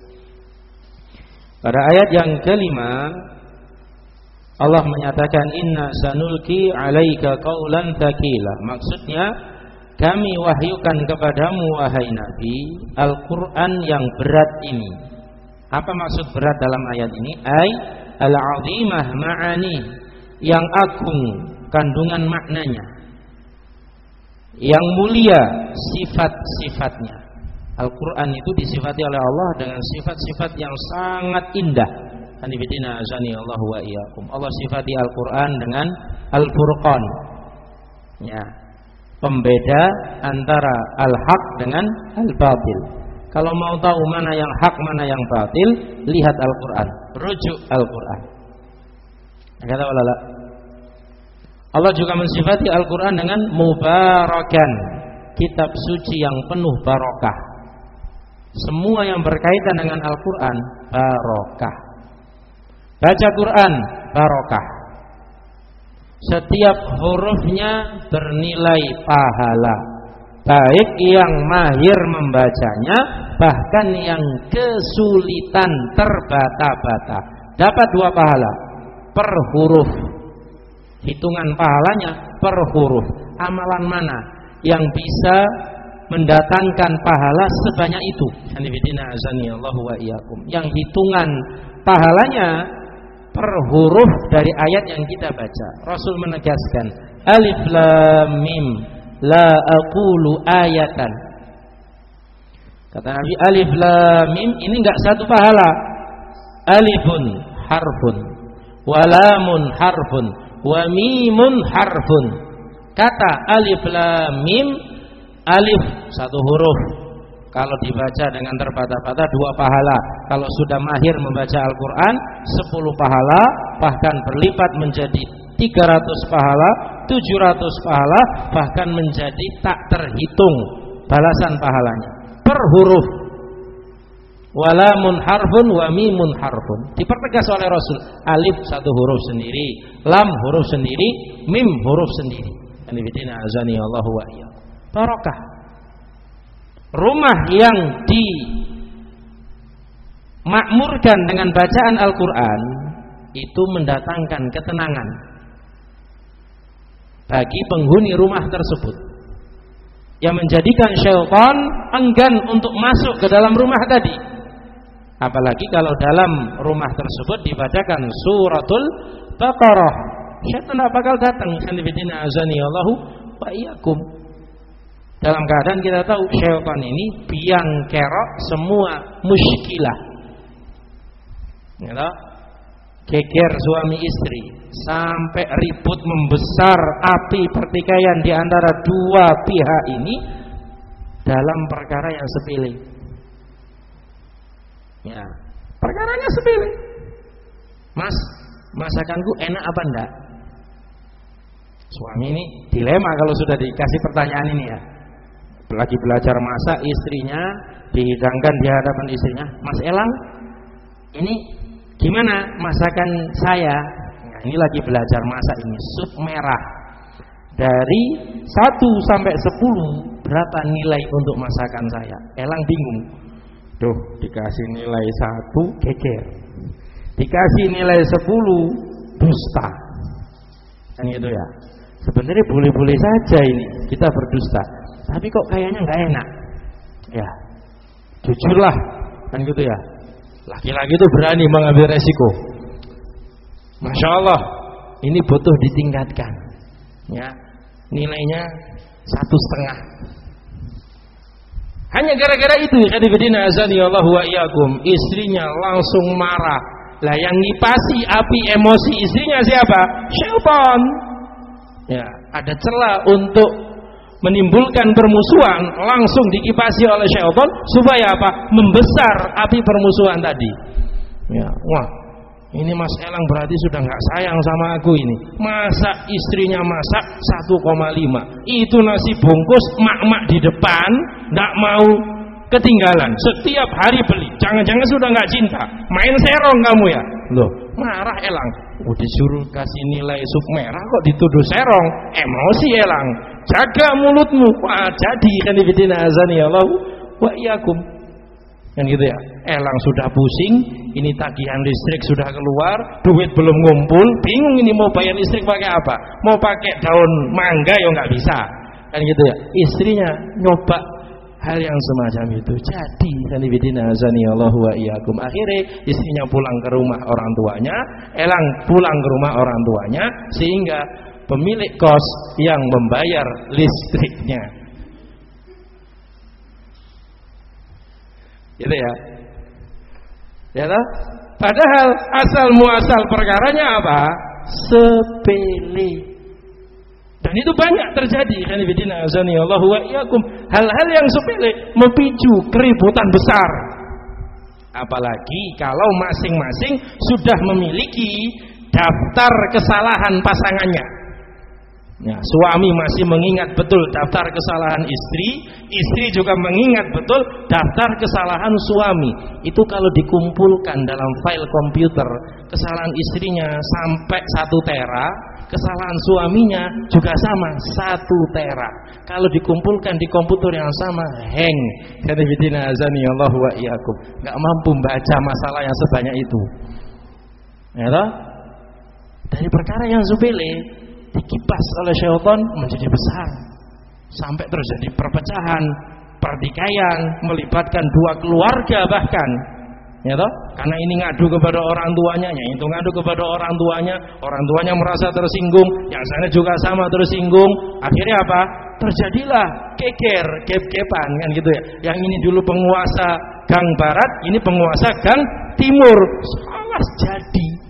Pada ayat yang kelima Allah menyatakan inna sanulki alaika qaulan tsaqila. Maksudnya kami wahyukan kepadamu wahai Nabi Al-Qur'an yang berat ini. Apa maksud berat dalam ayat ini? Ai al-'azimah ma'ani, yang agung kandungan maknanya, yang mulia sifat-sifatnya. Al-Quran itu disifati oleh Allah dengan sifat-sifat yang sangat indah. Hanifidina azani Allah wa iyyakum. Allah sifati Al-Quran dengan Al-Furqan, ya, pembeda antara al-haq dengan al-batil. Kalau mau tahu mana yang hak mana yang batil, lihat Al-Quran, rujuk Al-Quran. Kata ulama, Allah juga mensifati Al-Quran dengan mubarakan, kitab suci yang penuh barokah. Semua yang berkaitan dengan Al-Quran barokah. Baca Quran barokah. Setiap hurufnya bernilai pahala, baik yang mahir membacanya, bahkan yang kesulitan terbata-bata dapat dua pahala per huruf. Hitungan pahalanya per huruf. Amalan mana yang bisa mendatangkan pahala sebanyak itu? Hanifidina azani Allah wa iyyakum. Yang hitungan pahalanya per huruf dari ayat yang kita baca. Rasul menegaskan, alif lam mim la aqulu ayatan. Kata Nabi, alif lam mim ini enggak satu pahala. Alifun harfun, wa lamun harfun wa mimun harfun. Kata alif lam mim, alif satu huruf, kalau dibaca dengan terbata-bata dua pahala. Kalau sudah mahir membaca Al-Quran sepuluh pahala, bahkan berlipat menjadi tiga ratus pahala, tujuh ratus pahala, bahkan menjadi tak terhitung balasan pahalanya per huruf. Walamun harfun wa mimun harfun. Dipertegas oleh Rasul, alif satu huruf sendiri, lam huruf sendiri, mim huruf sendiri. Anibidina azani Allahu wa iyyakum. Barokah. Rumah yang dimakmurkan dengan bacaan Al-Quran itu mendatangkan ketenangan bagi penghuni rumah tersebut, yang menjadikan syaitan enggan untuk masuk ke dalam rumah tadi. Apalagi kalau dalam rumah tersebut dibacakan suratul Baqarah, syaitan tidak bakal datang. Sanibidina azani Allahu wa iyyakum. Dalam keadaan kita tahu syaitan ini biang kerok semua muskilah, ya, geger suami istri sampai ribut membesar, api pertikaian di antara dua pihak ini dalam perkara yang sepele. Ya, perkaranya sepele. Mas, masakanku enak apa enggak? Suami ini dilema kalau sudah dikasih pertanyaan ini ya. Lagi belajar masak, istrinya dihidangkan di hadapan istrinya, Mas Elang, ini gimana masakan saya? Nah, ini lagi belajar masak ini, sup merah. Dari satu sampai sepuluh berapa nilai untuk masakan saya? Elang bingung. Duh, dikasih nilai satu geger, dikasih nilai sepuluh dusta. Kan gitu ya. Sebenarnya boleh-boleh saja ini kita berdusta, tapi kok kayaknya nggak enak. Ya, jujurlah, kan gitu ya. Laki-laki itu berani mengambil resiko. Masya Allah, ini butuh ditingkatkan. Ya, nilainya satu setengah. Hanya gara-gara itu, kadibidina azani Allah wa iyyakum, istrinya langsung marah. Lah yang ngipasi api emosi istrinya siapa? Syaitan. Ya, ada celah untuk menimbulkan permusuhan, langsung dikipasi oleh syaitan supaya apa? Membesar api permusuhan tadi. Ya, wah, ini Mas Elang berarti sudah nggak sayang sama aku ini. Masa istrinya masak satu koma lima, itu nasi bungkus mak-mak di depan nggak mau ketinggalan, setiap hari beli. Jangan-jangan sudah nggak cinta, main serong kamu ya? Loh, marah Elang. Oh, disuruh kasih nilai sup merah kok dituduh serong, emosi Elang. Jaga mulutmu. Wah, jadi kan ibidina azani Allah wa iyyakum. Kan gitu ya. Elang sudah pusing, ini tagihan listrik sudah keluar, duit belum ngumpul, bingung ini mau bayar listrik pakai apa? Mau pakai daun mangga ya nggak bisa. Kan gitu ya. Istrinya nyoba hal yang semacam itu. Jadi kan ibidina azani Allah wa iyyakum. Akhirnya istrinya pulang ke rumah orang tuanya, Elang pulang ke rumah orang tuanya, sehingga pemilik kos yang membayar listriknya. Gitu ya. Ya toh? Padahal asal muasal perkaranya apa? Sepele. Dan itu banyak terjadi, kan ibidina azani Allah wa iyyakum. Hal-hal yang sepele memicu keributan besar. Apalagi kalau masing-masing sudah memiliki daftar kesalahan pasangannya. Ya, suami masih mengingat betul daftar kesalahan istri, istri juga mengingat betul daftar kesalahan suami. Itu kalau dikumpulkan dalam file komputer, kesalahan istrinya sampai satu tera, kesalahan suaminya juga sama satu tera. Kalau dikumpulkan di komputer yang sama, hang. Kadibidina azani Allah wa iyyakum. Enggak mampu baca masalah yang sebanyak itu. Ya toh? Dari perkara yang sepele dikipas oleh syaitan menjadi besar, sampai terjadi perpecahan, pertikaian, melibatkan dua keluarga bahkan. Ya toh? Karena ini ngadu kepada orang tuanya, yang itu ngadu kepada orang tuanya, orang tuanya merasa tersinggung, yang sana juga sama tersinggung. Akhirnya apa? Terjadilah keker, kep-kepan kan gitu ya. Yang ini dulu penguasa gang barat, ini penguasa gang timur. Salah jadi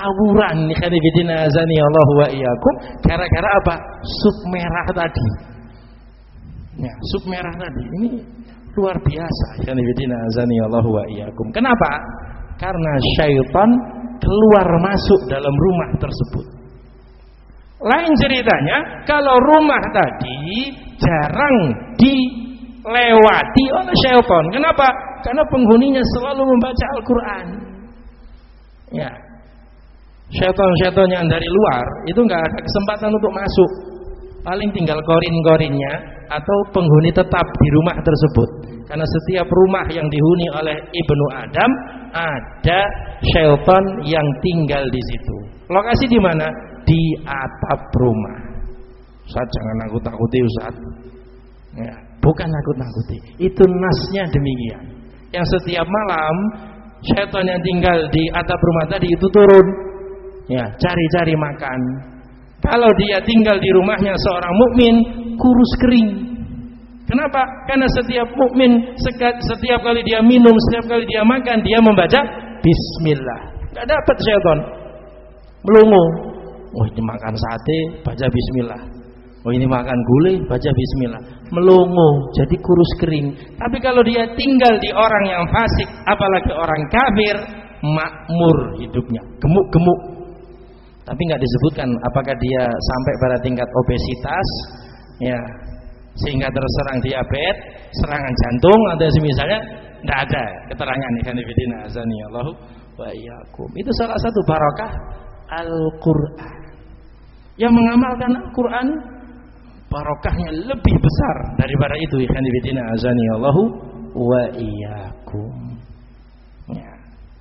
tawuran nih kadibidina azani Allah wa iyyakum gara-gara apa? Sup merah tadi. Ya, sup merah tadi ini luar biasa kadibidina azani Allah wa iyyakum. Kenapa? Karena syaitan keluar masuk dalam rumah tersebut. Lain ceritanya kalau rumah tadi jarang dilewati oleh syaitan. Kenapa? Karena penghuninya selalu membaca Al-Quran. Ya, syaitan-syaitan yang dari luar itu nggak ada kesempatan untuk masuk. Paling tinggal korin-korinnya atau penghuni tetap di rumah tersebut. Karena setiap rumah yang dihuni oleh Ibnu Adam ada syaitan yang tinggal di situ. Lokasi di mana? Di atap rumah. Ustaz, jangan nakut-nakuti Ustaz. Ya, bukan nakut-nakuti. Itu nasnya demikian. Yang setiap malam syaitan yang tinggal di atap rumah tadi itu turun. Ya, cari-cari makan. Kalau dia tinggal di rumahnya seorang mukmin, kurus kering. Kenapa? Karena setiap mukmin setiap kali dia minum, setiap kali dia makan, dia membaca bismillah. Enggak dapat syaitan. Melongo. Oh, ini makan sate, baca bismillah. Oh, ini makan gulai, baca bismillah. Melongo, jadi kurus kering. Tapi kalau dia tinggal di orang yang fasik, apalagi orang kafir, makmur hidupnya, gemuk-gemuk. Tapi nggak disebutkan apakah dia sampai pada tingkat obesitas, ya, sehingga terserang diabetes, serangan jantung atau semisalnya, tidak ada keterangan nih kan fillah azani Allahu wa iyyakum. Itu salah satu barakah Al-Qur'an. Yang mengamalkan Al-Qur'an barakahnya lebih besar daripada itu ikhwan fillah azani Allahu wa iyyakum. Ya.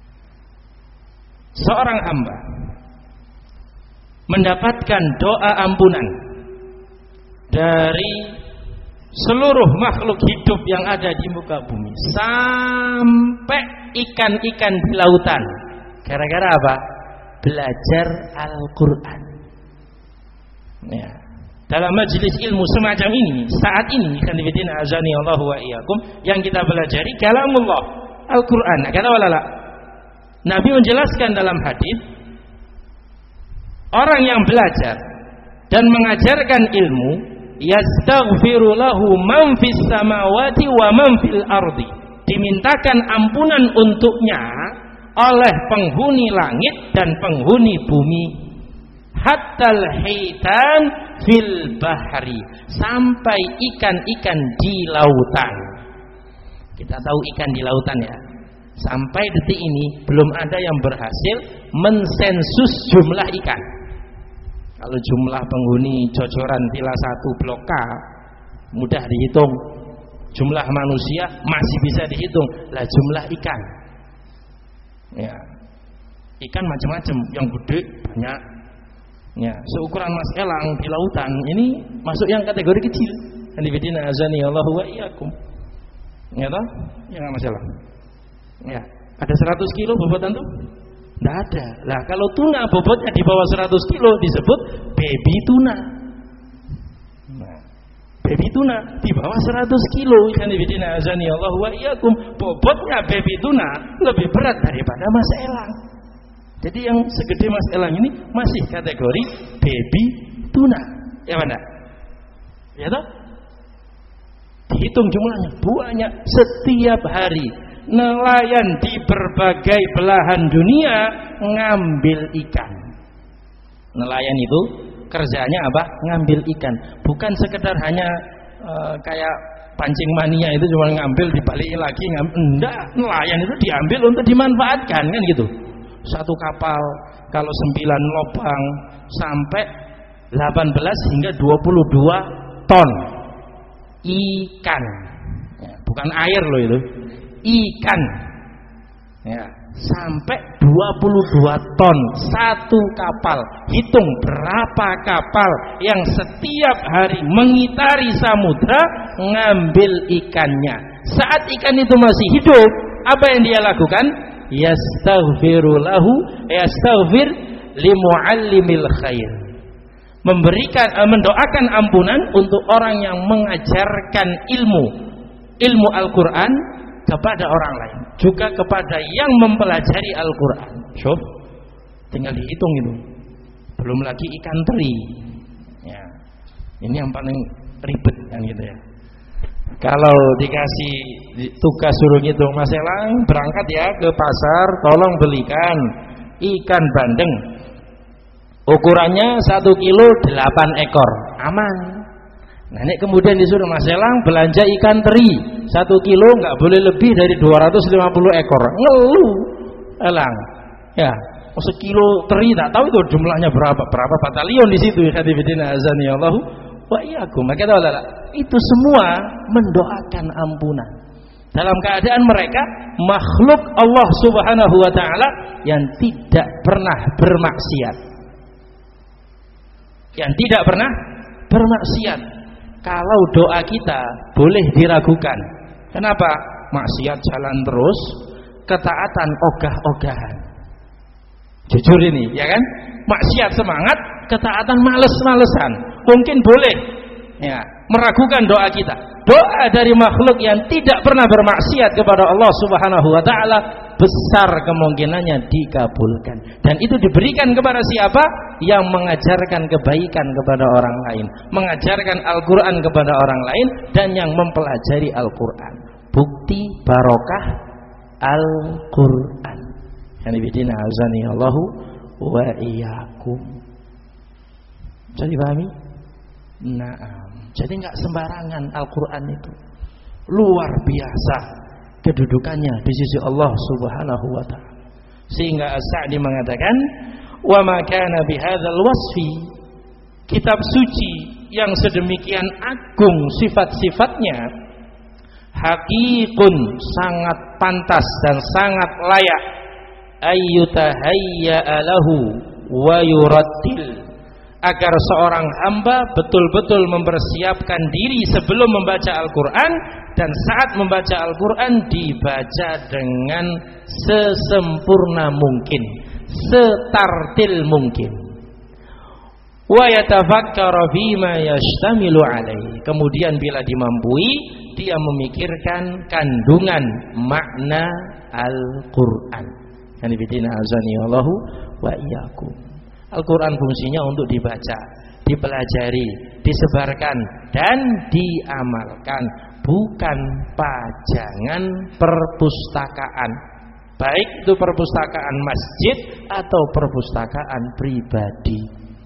Seorang hamba mendapatkan doa ampunan dari seluruh makhluk hidup yang ada di muka bumi sampai ikan-ikan di lautan. Gara-gara apa? Belajar Al-Qur'an. Ya. Dalam majelis ilmu semacam ini, saat ini kan fillah azani Allahu wa iyyakum, yang kita pelajari kalamullah Al-Qur'an. Kata walala, Nabi menjelaskan dalam hadis, orang yang belajar dan mengajarkan ilmu, yastaghfiru lahu man fis samawati wa man fil ardi, dimintakan ampunan untuknya oleh penghuni langit dan penghuni bumi, hatta al-hitan fil bahri, sampai ikan-ikan di lautan. Kita tahu ikan di lautan ya. Sampai detik ini belum ada yang berhasil mensensus jumlah ikan. Kalau jumlah penghuni Jojoran Villa satu Blok K mudah dihitung, jumlah manusia masih bisa dihitung, lah jumlah ikan. Ya, ikan macam-macam, yang gede banyak. Ya, seukuran mas elang di lautan ini masuk yang kategori kecil. Hadifidina azani Allahu wa iyyakum. Ya toh? Ya enggak masalah. Ya, ada seratus kilo bobotan tuh? Tidak ada. Lah kalau tuna bobotnya di bawah seratus kilo disebut baby tuna. Nah, baby tuna di bawah seratus kilo, ikan ibidina azani Allah wa iyyakum, bobotnya baby tuna lebih berat daripada mas elang. Jadi yang segede mas elang ini masih kategori baby tuna. Ya mana? Ya toh? Dihitung jumlahnya banyak. Setiap hari nelayan di berbagai belahan dunia ngambil ikan. Nelayan itu kerjanya apa? Ngambil ikan. Bukan sekedar hanya uh, kayak pancing mania itu cuma ngambil dibalik lagi ngambil. Enggak, nelayan itu diambil untuk dimanfaatkan kan gitu. Satu kapal kalau sembilan lubang sampai delapan belas hingga dua puluh dua ton ikan. Ya, bukan air loh itu. Ikan ya, sampai dua puluh dua ton satu kapal. Hitung berapa kapal yang setiap hari mengitari samudra ngambil ikannya. Saat ikan itu masih hidup, apa yang dia lakukan? Yastaghfiru lahu, yastaghfir limuallimil khair, memberikan mendoakan ampunan untuk orang yang mengajarkan ilmu ilmu Al-Qur'an kepada orang lain, juga kepada yang mempelajari Al-Qur'an. Syuf, tinggal dihitung itu. Belum lagi ikan teri. Ya. Ini yang paling ribet kan gitu ya. Kalau dikasih tugas suruh ngitung, Mas Elang berangkat ya ke pasar, tolong belikan ikan bandeng. Ukurannya satu kilo delapan ekor, aman. Nah ini kemudian disuruh Mas Elang belanja ikan teri satu kilo, nggak boleh lebih dari dua ratus lima puluh ekor. Ngeluh, Elang. Ya, sekilo teri tak tahu itu jumlahnya berapa, berapa batalion di situ. Hadifidina azani Allahu wa iyyakum. Maka itu semua mendoakan ampunan dalam keadaan mereka makhluk Allah Subhanahu wa taala yang tidak pernah bermaksiat. Yang tidak pernah bermaksiat. Kalau doa kita boleh diragukan. Kenapa? Maksiat jalan terus, ketaatan ogah-ogahan. Jujur ini, ya kan? Maksiat semangat, ketaatan males-malesan. Mungkin boleh ya, meragukan doa kita. Doa dari makhluk yang tidak pernah bermaksiat kepada Allah Subhanahu wa taala besar kemungkinannya dikabulkan. Dan itu diberikan kepada siapa? Yang mengajarkan kebaikan kepada orang lain, mengajarkan Al-Qur'an kepada orang lain, dan yang mempelajari Al-Qur'an. Bukti barokah Al-Qur'an. Yang dibidina azani Allahu wa iyyakum. Jadi pahami? Nah, jadi enggak sembarangan Al-Qur'an itu. Luar biasa kedudukannya di sisi Allah Subhanahu wa taala. Sehingga As-Sa'di mengatakan, "Wa ma kana bihadzal wasfi." Kitab suci yang sedemikian agung sifat-sifatnya, haqiqun, sangat pantas dan sangat layak ayyutahayya lahu wa yurattil, agar seorang hamba betul-betul mempersiapkan diri sebelum membaca Al-Qur'an, dan saat membaca Al-Qur'an dibaca dengan sesempurna mungkin, setartil mungkin. Wa yatafakkara fima yashtamilu alaihi. Kemudian bila dimampui, dia memikirkan kandungan makna Al-Qur'an. Yang dibidina azani Allahu wa iyyakum. Al-Quran fungsinya untuk dibaca, dipelajari, disebarkan, dan diamalkan, bukan pajangan perpustakaan, baik itu perpustakaan masjid atau perpustakaan pribadi.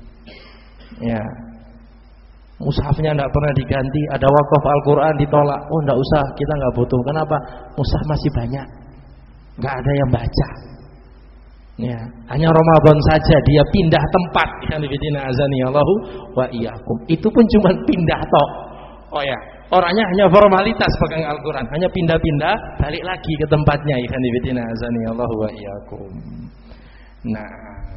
Ya, mushafnya tidak pernah diganti, ada wakaf Al-Quran ditolak, oh tidak usah, kita nggak butuh. Kenapa? Mushaf masih banyak, nggak ada yang baca. Ya, hanya Ramadan saja dia pindah tempat. Yang dibidina azani Allahu wa iyyakum. Itu pun cuma pindah tok. Oh ya, orangnya hanya formalitas pegang Al-Qur'an, hanya pindah-pindah, balik lagi ke tempatnya. Yang dibidina azani Allahu wa iyyakum. Nah,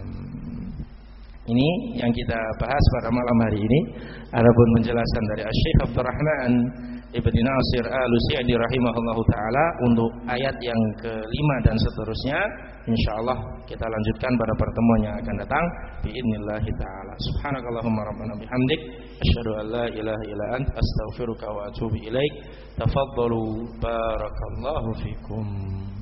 ini yang kita bahas pada malam hari ini. Adapun penjelasan dari Syekh Abdurrahman Ibnu Nasir Al-Sa'di rahimahullahu taala untuk ayat yang kelima dan seterusnya, insyaallah kita lanjutkan pada pertemuan yang akan datang biidznillah taala. Subhanakallahumma rabbana bihamdik asyhadu an la ilaha illa anta astaghfiruka wa atubu ilaik. Tafaddalu barakallahu fikum.